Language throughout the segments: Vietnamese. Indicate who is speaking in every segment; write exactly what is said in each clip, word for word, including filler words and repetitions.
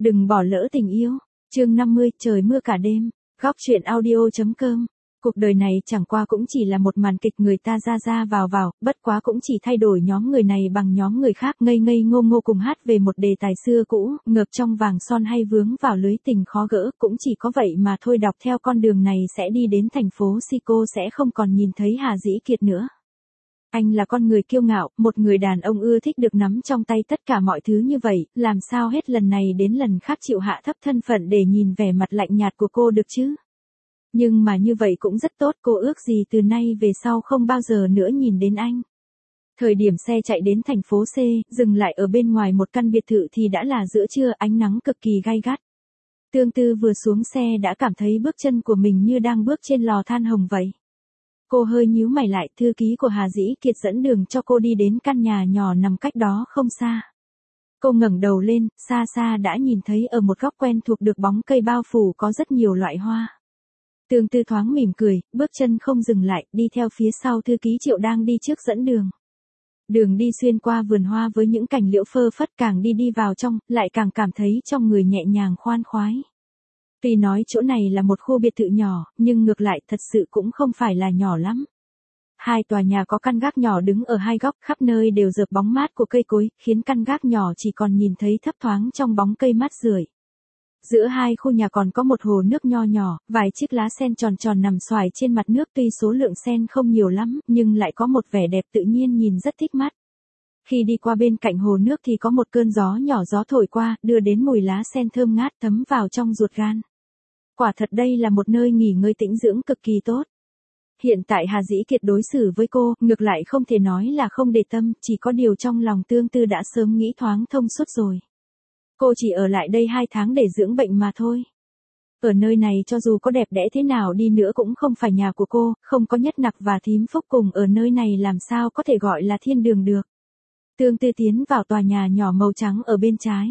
Speaker 1: Đừng bỏ lỡ tình yêu. Chương năm mươi, trời mưa cả đêm. Góc truyện audio chấm com. Cuộc đời này chẳng qua cũng chỉ là một màn kịch người ta ra ra vào vào, bất quá cũng chỉ thay đổi nhóm người này bằng nhóm người khác, ngây ngây ngô ngô cùng hát về một đề tài xưa cũ, ngược trong vàng son hay vướng vào lưới tình khó gỡ, cũng chỉ có vậy mà thôi. Đọc theo con đường này sẽ đi đến thành phố Si, cô sẽ không còn nhìn thấy Hà Dĩ Kiệt nữa. Anh là con người kiêu ngạo, một người đàn ông ưa thích được nắm trong tay tất cả mọi thứ như vậy, làm sao hết lần này đến lần khác chịu hạ thấp thân phận để nhìn vẻ mặt lạnh nhạt của cô được chứ? Nhưng mà như vậy cũng rất tốt, cô ước gì từ nay về sau không bao giờ nữa nhìn đến anh. Thời điểm xe chạy đến thành phố C, dừng lại ở bên ngoài một căn biệt thự thì đã là giữa trưa, ánh nắng cực kỳ gay gắt. Tương Tư vừa xuống xe đã cảm thấy bước chân của mình như đang bước trên lò than hồng vậy. Cô hơi nhíu mày lại, thư ký của Hà Dĩ Kiệt dẫn đường cho cô đi đến căn nhà nhỏ nằm cách đó không xa. Cô ngẩng đầu lên, xa xa đã nhìn thấy ở một góc quen thuộc được bóng cây bao phủ có rất nhiều loại hoa. Tương Tư thoáng mỉm cười, bước chân không dừng lại, đi theo phía sau thư ký Triệu đang đi trước dẫn đường. Đường đi xuyên qua vườn hoa với những cành liễu phơ phất, càng đi đi vào trong, lại càng cảm thấy trong người nhẹ nhàng khoan khoái. Tuy nói chỗ này là một khu biệt thự nhỏ, nhưng ngược lại thật sự cũng không phải là nhỏ lắm. Hai tòa nhà có căn gác nhỏ đứng ở hai góc, khắp nơi đều rợp bóng mát của cây cối, khiến căn gác nhỏ chỉ còn nhìn thấy thấp thoáng trong bóng cây mát rượi. Giữa hai khu nhà còn có một hồ nước nho nhỏ, vài chiếc lá sen tròn tròn nằm xoài trên mặt nước, tuy số lượng sen không nhiều lắm, nhưng lại có một vẻ đẹp tự nhiên nhìn rất thích mắt. Khi đi qua bên cạnh hồ nước thì có một cơn gió nhỏ gió thổi qua, đưa đến mùi lá sen thơm ngát thấm vào trong ruột gan. Quả thật đây là một nơi nghỉ ngơi tĩnh dưỡng cực kỳ tốt. Hiện tại Hà Dĩ Kiệt đối xử với cô, ngược lại không thể nói là không để tâm, chỉ có điều trong lòng Tương Tư đã sớm nghĩ thoáng thông suốt rồi. Cô chỉ ở lại đây hai tháng để dưỡng bệnh mà thôi. Ở nơi này cho dù có đẹp đẽ thế nào đi nữa cũng không phải nhà của cô, không có Nhất Nặc và Thím Phúc cùng ở nơi này làm sao có thể gọi là thiên đường được. Tương Tư tiến vào tòa nhà nhỏ màu trắng ở bên trái.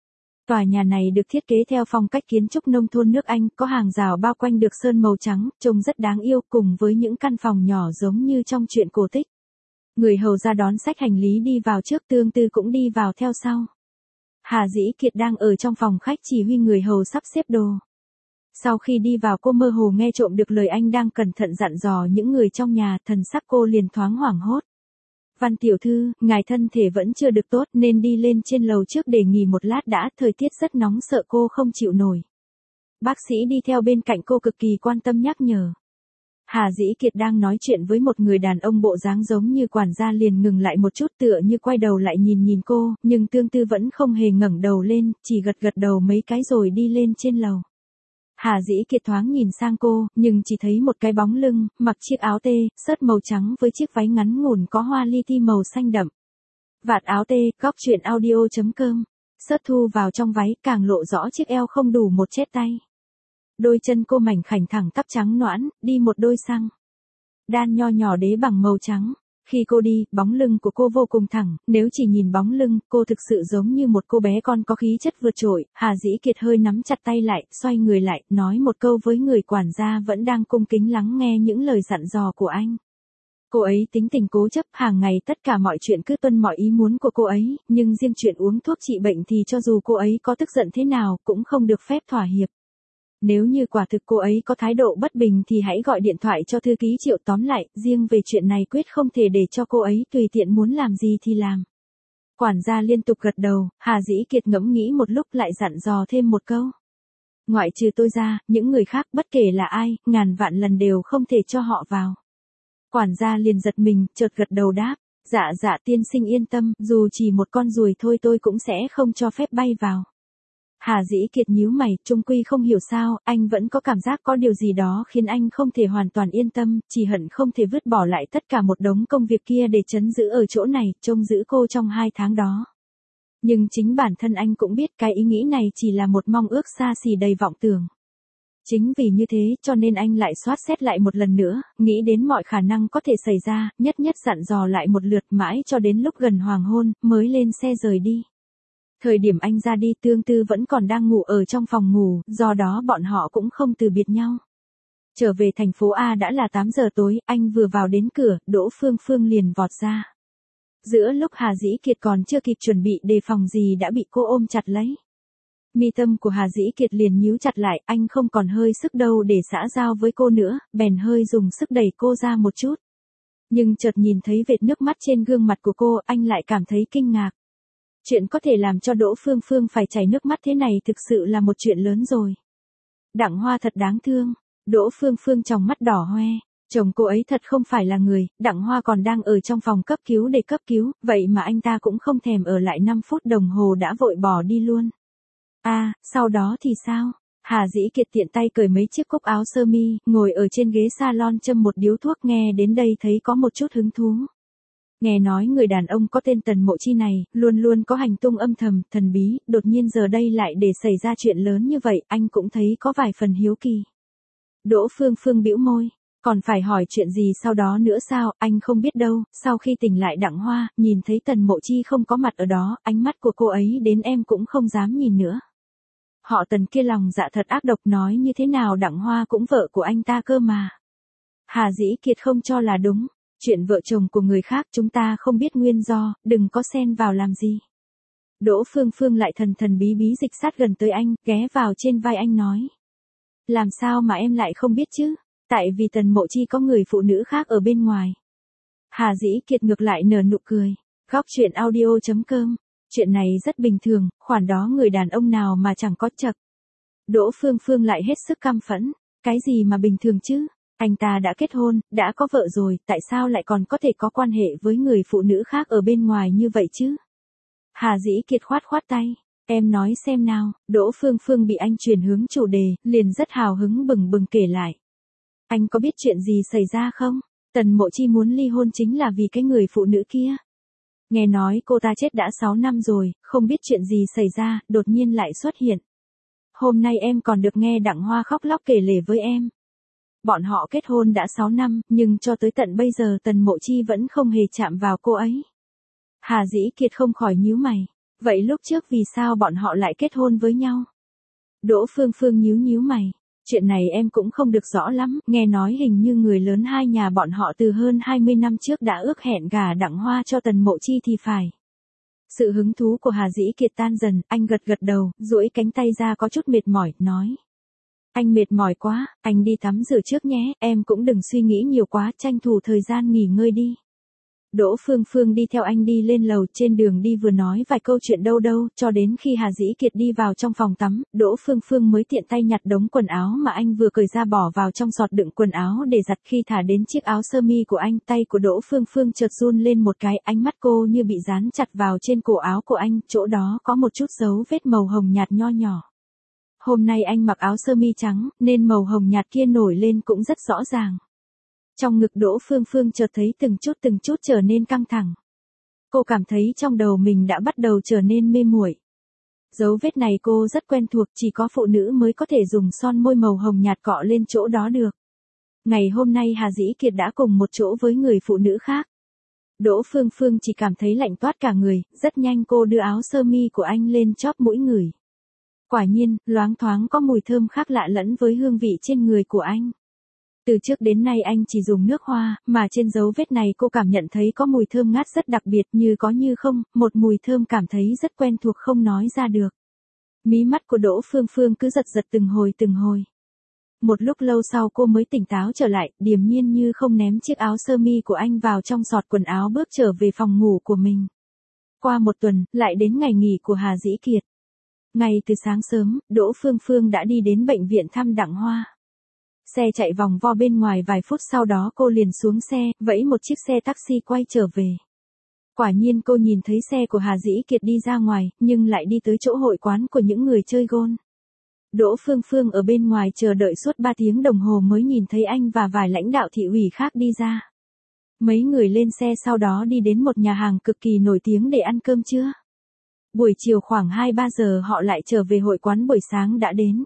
Speaker 1: Tòa nhà này được thiết kế theo phong cách kiến trúc nông thôn nước Anh, có hàng rào bao quanh được sơn màu trắng, trông rất đáng yêu, cùng với những căn phòng nhỏ giống như trong truyện cổ tích. Người hầu ra đón xách hành lý đi vào trước, Tương Tư cũng đi vào theo sau. Hà Dĩ Kiệt đang ở trong phòng khách chỉ huy người hầu sắp xếp đồ. Sau khi đi vào cô mơ hồ nghe trộm được lời anh đang cẩn thận dặn dò những người trong nhà, thần sắc cô liền thoáng hoảng hốt. Văn tiểu thư, ngài thân thể vẫn chưa được tốt nên đi lên trên lầu trước để nghỉ một lát đã, thời tiết rất nóng sợ cô không chịu nổi. Bác sĩ đi theo bên cạnh cô cực kỳ quan tâm nhắc nhở. Hà Dĩ Kiệt đang nói chuyện với một người đàn ông bộ dáng giống như quản gia liền ngừng lại một chút, tựa như quay đầu lại nhìn nhìn cô, nhưng Tương Tư vẫn không hề ngẩng đầu lên, chỉ gật gật đầu mấy cái rồi đi lên trên lầu. Hà Dĩ Kiệt thoáng nhìn sang cô, nhưng chỉ thấy một cái bóng lưng, mặc chiếc áo tê, sớt màu trắng với chiếc váy ngắn ngủn có hoa li ti màu xanh đậm. Vạt áo tê, góc truyện audio chấm com. Sớt thu vào trong váy, càng lộ rõ chiếc eo không đủ một chét tay. Đôi chân cô mảnh khảnh thẳng tắp trắng nõn, đi một đôi xăng đan nho nhỏ đế bằng màu trắng. Khi cô đi, bóng lưng của cô vô cùng thẳng, nếu chỉ nhìn bóng lưng, cô thực sự giống như một cô bé con có khí chất vượt trội. Hà Dĩ Kiệt hơi nắm chặt tay lại, xoay người lại, nói một câu với người quản gia vẫn đang cung kính lắng nghe những lời dặn dò của anh. Cô ấy tính tình cố chấp, hàng ngày tất cả mọi chuyện cứ tuân mọi ý muốn của cô ấy, nhưng riêng chuyện uống thuốc trị bệnh thì cho dù cô ấy có tức giận thế nào, cũng không được phép thỏa hiệp. Nếu như quả thực cô ấy có thái độ bất bình thì hãy gọi điện thoại cho thư ký Triệu, tóm lại, riêng về chuyện này quyết không thể để cho cô ấy tùy tiện muốn làm gì thì làm. Quản gia liên tục gật đầu, Hà Dĩ Kiệt ngẫm nghĩ một lúc lại dặn dò thêm một câu. Ngoại trừ tôi ra, những người khác bất kể là ai, ngàn vạn lần đều không thể cho họ vào. Quản gia liền giật mình, chợt gật đầu đáp, dạ dạ tiên sinh yên tâm, dù chỉ một con ruồi thôi tôi cũng sẽ không cho phép bay vào. Hà Dĩ Kiệt nhíu mày, chung quy không hiểu sao, anh vẫn có cảm giác có điều gì đó khiến anh không thể hoàn toàn yên tâm, chỉ hận không thể vứt bỏ lại tất cả một đống công việc kia để trấn giữ ở chỗ này, trông giữ cô trong hai tháng đó. Nhưng chính bản thân anh cũng biết cái ý nghĩ này chỉ là một mong ước xa xỉ đầy vọng tưởng. Chính vì như thế cho nên anh lại soát xét lại một lần nữa, nghĩ đến mọi khả năng có thể xảy ra, nhất nhất dặn dò lại một lượt mãi cho đến lúc gần hoàng hôn, mới lên xe rời đi. Thời điểm anh ra đi, Tương Tư vẫn còn đang ngủ ở trong phòng ngủ, do đó bọn họ cũng không từ biệt nhau. Trở về thành phố A đã là tám giờ tối, anh vừa vào đến cửa, Đỗ Phương Phương liền vọt ra. Giữa lúc Hà Dĩ Kiệt còn chưa kịp chuẩn bị đề phòng gì đã bị cô ôm chặt lấy. Mi tâm của Hà Dĩ Kiệt liền nhíu chặt lại, anh không còn hơi sức đâu để xã giao với cô nữa, bèn hơi dùng sức đẩy cô ra một chút. Nhưng chợt nhìn thấy vệt nước mắt trên gương mặt của cô, anh lại cảm thấy kinh ngạc. Chuyện có thể làm cho Đỗ Phương Phương phải chảy nước mắt thế này thực sự là một chuyện lớn rồi. Đặng Hoa thật đáng thương. Đỗ Phương Phương tròng mắt đỏ hoe. Chồng cô ấy thật không phải là người, Đặng Hoa còn đang ở trong phòng cấp cứu để cấp cứu, vậy mà anh ta cũng không thèm ở lại năm phút đồng hồ đã vội bỏ đi luôn. À, sau đó thì sao? Hà Dĩ Kiệt tiện tay cởi mấy chiếc cúc áo sơ mi, ngồi ở trên ghế salon châm một điếu thuốc, nghe đến đây thấy có một chút hứng thú. Nghe nói người đàn ông có tên Tần Mộ Chi này, luôn luôn có hành tung âm thầm, thần bí, đột nhiên giờ đây lại để xảy ra chuyện lớn như vậy, anh cũng thấy có vài phần hiếu kỳ. Đỗ Phương Phương bĩu môi, còn phải hỏi chuyện gì sau đó nữa sao, anh không biết đâu. Sau khi tỉnh lại Đặng Hoa, nhìn thấy Tần Mộ Chi không có mặt ở đó, ánh mắt của cô ấy đến em cũng không dám nhìn nữa. Họ Tần kia lòng dạ thật ác độc, nói như thế nào Đặng Hoa cũng vợ của anh ta cơ mà. Hà Dĩ Kiệt không cho là đúng. Chuyện vợ chồng của người khác chúng ta không biết nguyên do, đừng có xen vào làm gì. Đỗ Phương Phương lại thần thần bí bí dịch sát gần tới anh, ghé vào trên vai anh nói. Làm sao mà em lại không biết chứ, tại vì Tần Mộ Chi có người phụ nữ khác ở bên ngoài. Hà Dĩ Kiệt ngược lại nở nụ cười. Góc truyện audio chấm com. Chuyện này rất bình thường, khoản đó người đàn ông nào mà chẳng có chật. Đỗ Phương Phương lại hết sức căm phẫn. Cái gì mà bình thường chứ? Anh ta đã kết hôn, đã có vợ rồi, tại sao lại còn có thể có quan hệ với người phụ nữ khác ở bên ngoài như vậy chứ? Hà Dĩ Kiệt khoát khoát tay. Em nói xem nào. Đỗ Phương Phương bị anh chuyển hướng chủ đề, liền rất hào hứng bừng bừng kể lại. Anh có biết chuyện gì xảy ra không? Tần Mộ Chi muốn ly hôn chính là vì cái người phụ nữ kia. Nghe nói cô ta chết đã sáu năm rồi, không biết chuyện gì xảy ra, đột nhiên lại xuất hiện. Hôm nay em còn được nghe Đặng Hoa khóc lóc kể lể với em. Bọn họ kết hôn đã sáu năm, nhưng cho tới tận bây giờ Tần Mộ Chi vẫn không hề chạm vào cô ấy. Hà Dĩ Kiệt không khỏi nhíu mày. Vậy lúc trước vì sao bọn họ lại kết hôn với nhau? Đỗ Phương Phương nhíu nhíu mày. Chuyện này em cũng không được rõ lắm, nghe nói hình như người lớn hai nhà bọn họ từ hơn hai mươi năm trước đã ước hẹn gả Đặng Hoa cho Tần Mộ Chi thì phải. Sự hứng thú của Hà Dĩ Kiệt tan dần, anh gật gật đầu, duỗi cánh tay ra có chút mệt mỏi, nói. Anh mệt mỏi quá, anh đi tắm rửa trước nhé, em cũng đừng suy nghĩ nhiều quá, tranh thủ thời gian nghỉ ngơi đi. Đỗ Phương Phương đi theo anh đi lên lầu, trên đường đi vừa nói vài câu chuyện đâu đâu, cho đến khi Hà Dĩ Kiệt đi vào trong phòng tắm, Đỗ Phương Phương mới tiện tay nhặt đống quần áo mà anh vừa cởi ra bỏ vào trong giọt đựng quần áo để giặt. Khi thả đến chiếc áo sơ mi của anh, tay của Đỗ Phương Phương chợt run lên một cái, ánh mắt cô như bị dán chặt vào trên cổ áo của anh, chỗ đó có một chút dấu vết màu hồng nhạt nho nhỏ. Hôm nay anh mặc áo sơ mi trắng, nên màu hồng nhạt kia nổi lên cũng rất rõ ràng. Trong ngực Đỗ Phương Phương chợt thấy từng chút từng chút trở nên căng thẳng. Cô cảm thấy trong đầu mình đã bắt đầu trở nên mê muội. Dấu vết này cô rất quen thuộc, chỉ có phụ nữ mới có thể dùng son môi màu hồng nhạt cọ lên chỗ đó được. Ngày hôm nay Hà Dĩ Kiệt đã cùng một chỗ với người phụ nữ khác. Đỗ Phương Phương chỉ cảm thấy lạnh toát cả người, rất nhanh cô đưa áo sơ mi của anh lên chóp mũi ngửi. Quả nhiên, loáng thoáng có mùi thơm khác lạ lẫn với hương vị trên người của anh. Từ trước đến nay anh chỉ dùng nước hoa, mà trên dấu vết này cô cảm nhận thấy có mùi thơm ngát rất đặc biệt, như có như không, một mùi thơm cảm thấy rất quen thuộc không nói ra được. Mí mắt của Đỗ Phương Phương cứ giật giật từng hồi từng hồi. Một lúc lâu sau cô mới tỉnh táo trở lại, điềm nhiên như không ném chiếc áo sơ mi của anh vào trong giọt quần áo bước trở về phòng ngủ của mình. Qua một tuần, lại đến ngày nghỉ của Hà Dĩ Kiệt. Ngay từ sáng sớm, Đỗ Phương Phương đã đi đến bệnh viện thăm Đặng Hoa. Xe chạy vòng vo bên ngoài vài phút sau đó cô liền xuống xe, vẫy một chiếc xe taxi quay trở về. Quả nhiên cô nhìn thấy xe của Hà Dĩ Kiệt đi ra ngoài, nhưng lại đi tới chỗ hội quán của những người chơi gôn. Đỗ Phương Phương ở bên ngoài chờ đợi suốt ba tiếng đồng hồ mới nhìn thấy anh và vài lãnh đạo thị ủy khác đi ra. Mấy người lên xe sau đó đi đến một nhà hàng cực kỳ nổi tiếng để ăn cơm trưa. Buổi chiều khoảng hai ba giờ họ lại trở về hội quán buổi sáng đã đến.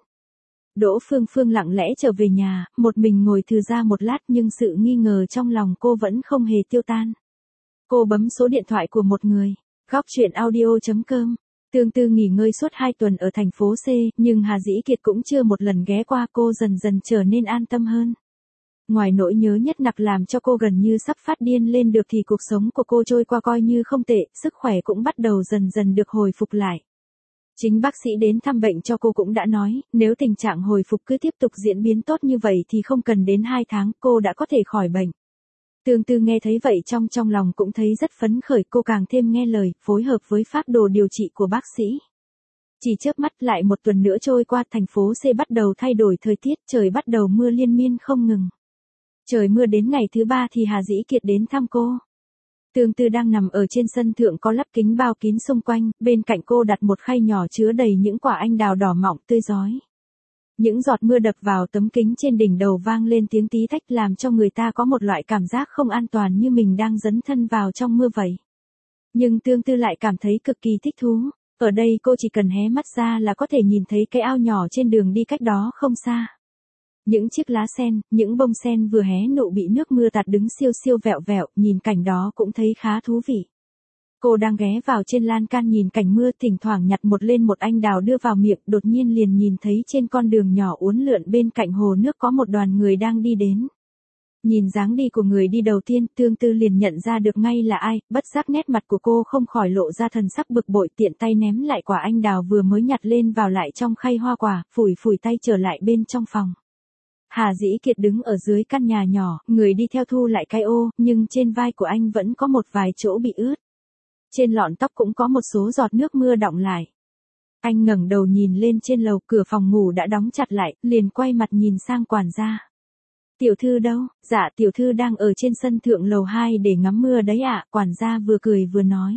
Speaker 1: Đỗ Phương Phương lặng lẽ trở về nhà, một mình ngồi thư ra một lát nhưng sự nghi ngờ trong lòng cô vẫn không hề tiêu tan. Cô bấm số điện thoại của một người. Góc truyện audio chấm com. Tương Tư nghỉ ngơi suốt hai tuần ở thành phố C, nhưng Hà Dĩ Kiệt cũng chưa một lần ghé qua, cô dần dần trở nên an tâm hơn. Ngoài nỗi nhớ nhất nặc làm cho cô gần như sắp phát điên lên được thì cuộc sống của cô trôi qua coi như không tệ, sức khỏe cũng bắt đầu dần dần được hồi phục lại. Chính bác sĩ đến thăm bệnh cho cô cũng đã nói, nếu tình trạng hồi phục cứ tiếp tục diễn biến tốt như vậy thì không cần đến hai tháng cô đã có thể khỏi bệnh. Tương Tư nghe thấy vậy trong trong lòng cũng thấy rất phấn khởi, cô càng thêm nghe lời, phối hợp với phác đồ điều trị của bác sĩ. Chỉ chớp mắt lại một tuần nữa trôi qua, thành phố C bắt đầu thay đổi thời tiết, trời bắt đầu mưa liên miên không ngừng. Trời mưa đến ngày thứ ba thì Hà Dĩ Kiệt đến thăm cô. Tương Tư đang nằm ở trên sân thượng có lắp kính bao kín xung quanh, bên cạnh cô đặt một khay nhỏ chứa đầy những quả anh đào đỏ mọng tươi rói. Những giọt mưa đập vào tấm kính trên đỉnh đầu vang lên tiếng tí tách làm cho người ta có một loại cảm giác không an toàn như mình đang dấn thân vào trong mưa vậy. Nhưng Tương Tư lại cảm thấy cực kỳ thích thú. Ở đây cô chỉ cần hé mắt ra là có thể nhìn thấy cái ao nhỏ trên đường đi cách đó không xa. Những chiếc lá sen, những bông sen vừa hé nụ bị nước mưa tạt đứng siêu siêu vẹo vẹo, nhìn cảnh đó cũng thấy khá thú vị. Cô đang ghé vào trên lan can nhìn cảnh mưa, thỉnh thoảng nhặt một lên một anh đào đưa vào miệng, đột nhiên liền nhìn thấy trên con đường nhỏ uốn lượn bên cạnh hồ nước có một đoàn người đang đi đến. Nhìn dáng đi của người đi đầu tiên, Tương Tư liền nhận ra được ngay là ai, bất giác nét mặt của cô không khỏi lộ ra thần sắc bực bội, tiện tay ném lại quả anh đào vừa mới nhặt lên vào lại trong khay hoa quả, phủi phủi tay trở lại bên trong phòng. Hà Dĩ Kiệt đứng ở dưới căn nhà nhỏ, người đi theo thu lại cái ô, nhưng trên vai của anh vẫn có một vài chỗ bị ướt. Trên lọn tóc cũng có một số giọt nước mưa đọng lại. Anh ngẩng đầu nhìn lên trên lầu, cửa phòng ngủ đã đóng chặt lại, liền quay mặt nhìn sang quản gia. Tiểu thư đâu? Dạ tiểu thư đang ở trên sân thượng lầu hai để ngắm mưa đấy ạ, quản gia vừa cười vừa nói.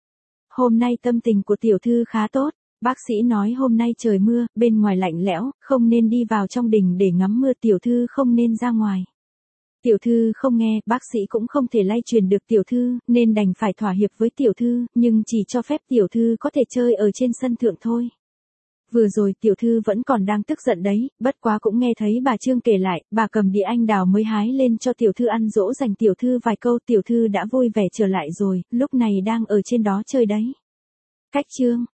Speaker 1: Hôm nay tâm tình của tiểu thư khá tốt, bác sĩ nói hôm nay trời mưa, bên ngoài lạnh lẽo, không nên đi vào trong đình để ngắm mưa, tiểu thư không nên ra ngoài. Tiểu thư không nghe, bác sĩ cũng không thể lay truyền được tiểu thư, nên đành phải thỏa hiệp với tiểu thư, nhưng chỉ cho phép tiểu thư có thể chơi ở trên sân thượng thôi. Vừa rồi tiểu thư vẫn còn đang tức giận đấy, bất quá cũng nghe thấy bà Trương kể lại, bà cầm đĩa anh đào mới hái lên cho tiểu thư ăn dỗ dành tiểu thư vài câu, tiểu thư đã vui vẻ trở lại rồi, lúc này đang ở trên đó chơi đấy. Cách Trương,